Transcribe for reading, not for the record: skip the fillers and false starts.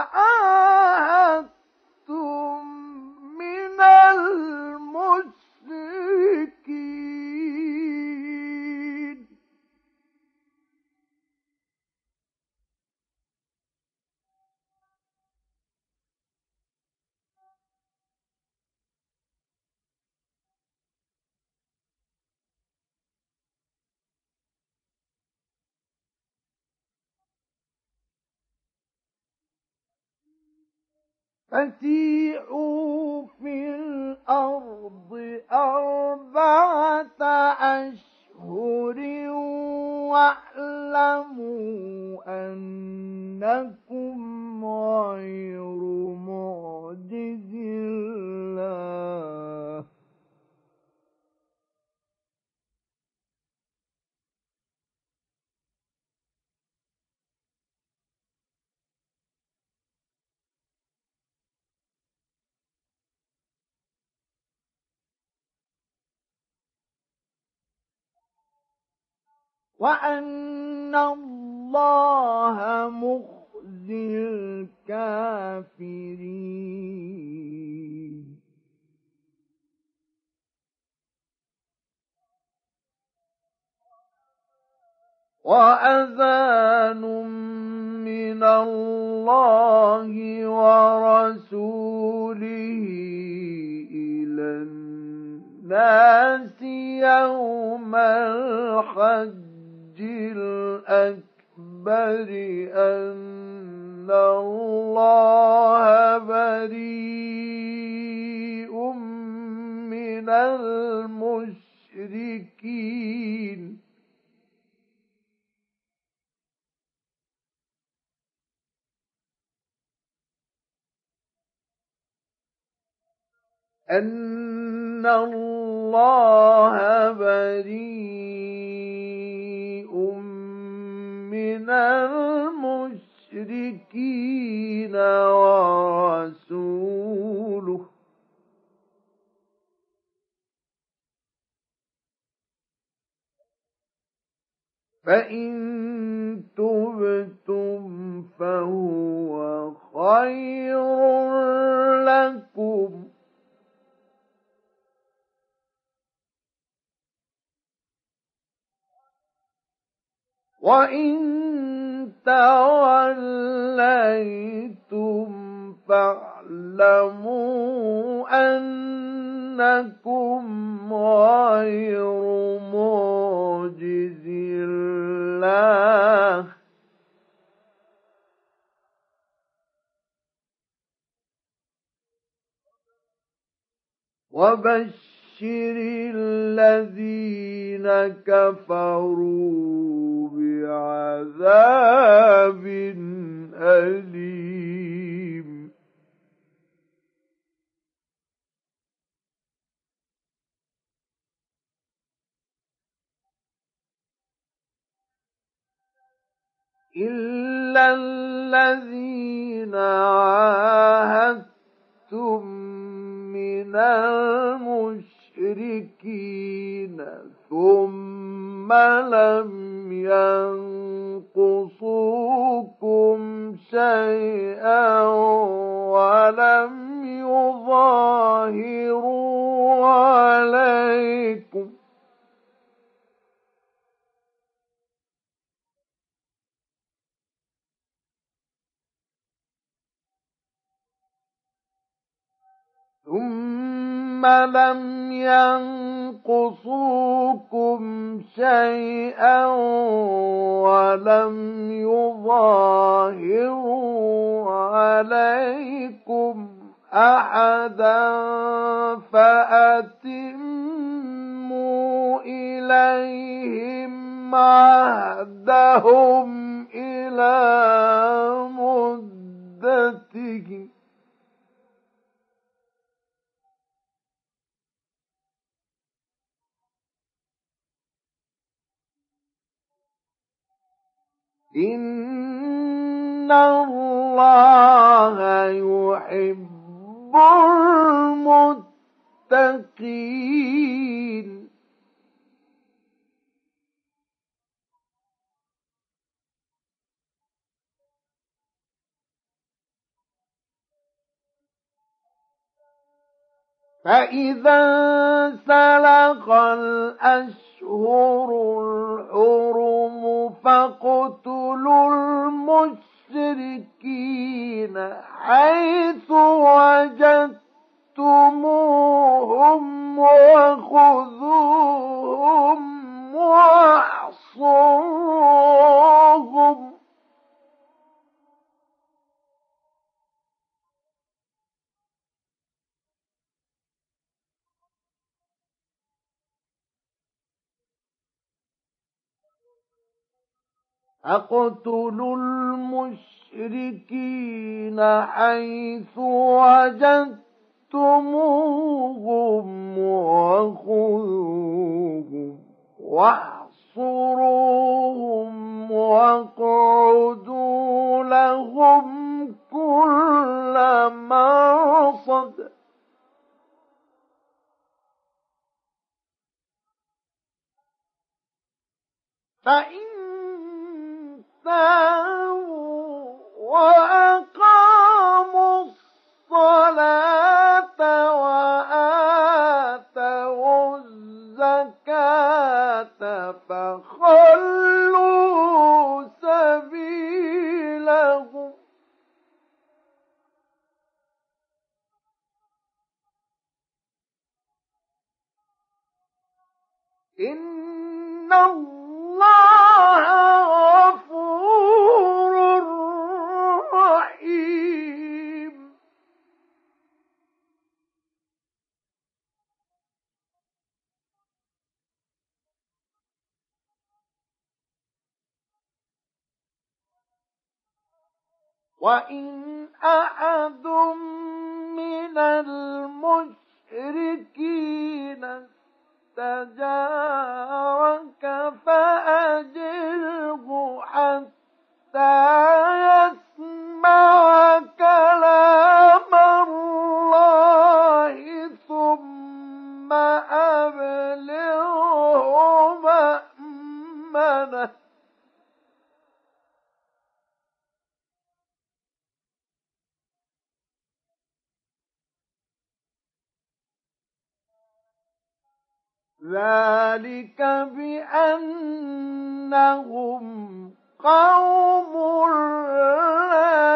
عاهدتم من المشركين. فسيحوا في الأرض 4 أشهر واعلموا أنكم غير معجز الله وأن الله مخزي الكافرين. وأذان من الله ورسوله إلى الناس يوم الحج الأكبر أن الله بريء من المشركين. أن الله بريء من المشركين ورسوله فإن تبتم فهو خير لكم وإن توليتم فاعلموا أنكم غير معجز الله وبشر الذين كفروا بعذاب أليم. إلا الذين عاهدتم من المشركين ثم لم ينقصوكم شيئا ولم يظاهروا عليكم ثم لم ينقصوكم شيئا ولم يظاهروا عليكم أحدا فأتموا إليهم عهدهم إلى مدتهم إن الله يحب المتقين. فإذا انسلخ الأشهر الحرم فاقتلوا المشركين حيث وجدتموهم وخذوهم واحصروهم اقتلوا المشركين حيث وجدتموهم وخذوهم واحصروهم واقعدوا لهم كل مرصد فإن تابوا وأقاموا الصلاة وآتوا الزكاة فخلوا سبيلهم إن الله غفور رحيم وإن أحد من المشركين استجارك فأجره حتى يسمع كلام الله ثم أبلغه مأمنه ذلك بأنهم قوم لا